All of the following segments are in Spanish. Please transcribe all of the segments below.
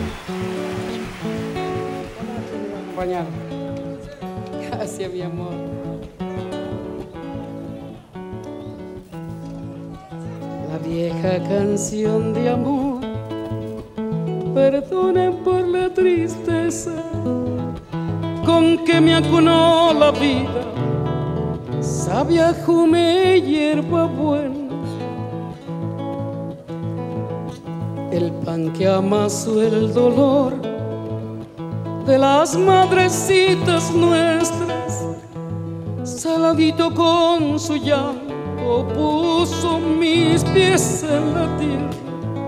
Acompañar. Gracias, mi amor. La vieja canción de amor, perdonen por la tristeza con que me acunó la vida. Sabia jume, hierba buena, el pan que amasó el dolor de las madrecitas nuestras, saladito con su llanto puso mis pies en la tierra.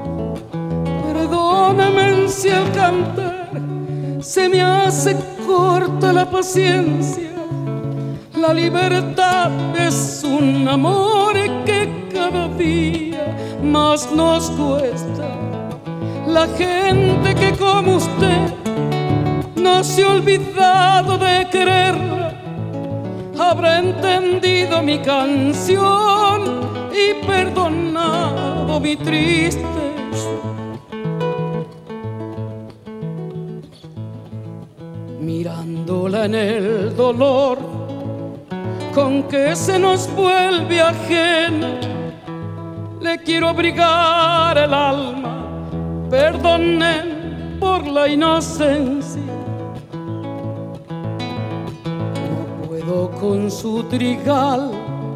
Perdóname si al cantar se me hace corta la paciencia. La libertad es un amor que cada día más nos cuesta. La gente que como usted no se ha olvidado de quererla, habrá entendido mi canción y perdonado mi tristeza. Mirándola en el dolor con que se nos vuelve ajena, le quiero abrigar el alma, perdonen por la inocencia. No puedo con su trigal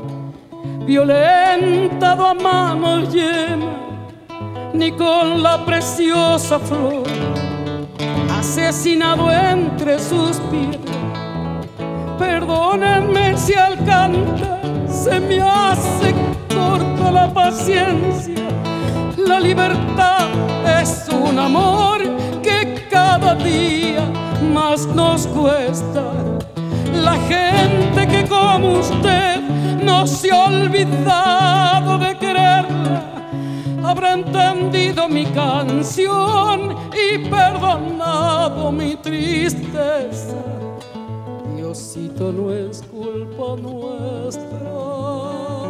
violentado a mano llena, ni con la preciosa flor asesinado entre sus pies. Perdónenme si al cantar se me hace corta la paciencia. La libertad es un amor que cada día más nos cuesta. La gente que como usted no se ha olvidado de quererla, habrá entendido mi canción y perdonado mi tristeza. Diosito, no es culpa nuestra.